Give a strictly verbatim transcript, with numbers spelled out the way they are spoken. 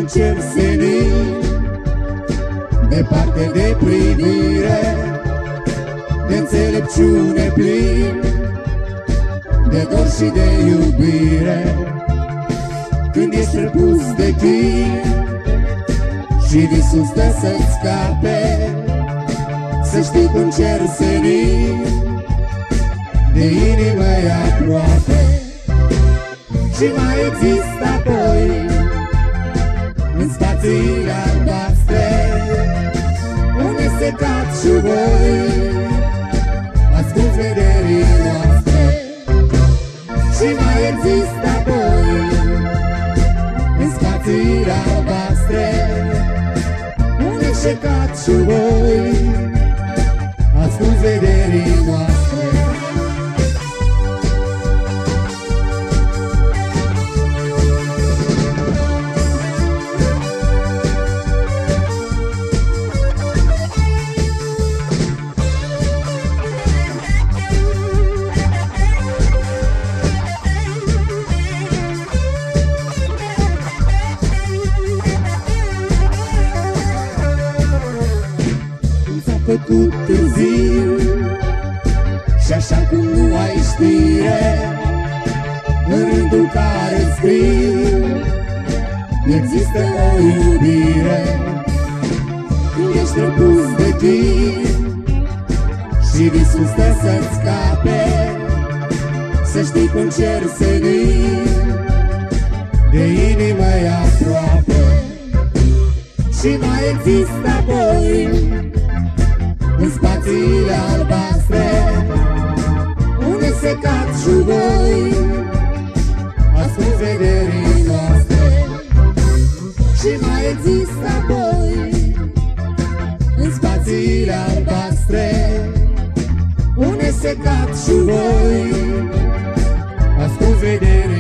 în cer senin, departe de privire, de înțelepciune plin, de dor și de iubire. Când ești răpus de chin și visul stă să-ți scape, să știi că în cer senin de inimă e aproape. Și mai există apoi în spațiile albastre unde se cad și voi ascult vederii noastre. Și mai există apoi în spațiile albastre unde se cad și voi ascult vederii noastre. Făcut târziu și așa cum nu ai știre, în rândul care scriu există o iubire. Când ești răpus de chin și visul stă să-ți scape, să știi că în cer senin de inimă e aproape. Și mai există apoi în spațiile albastre unde se cad și voi ascult vederii noastre. Și mai există apoi în spațiile albastre unde se cad și voi ascult vederii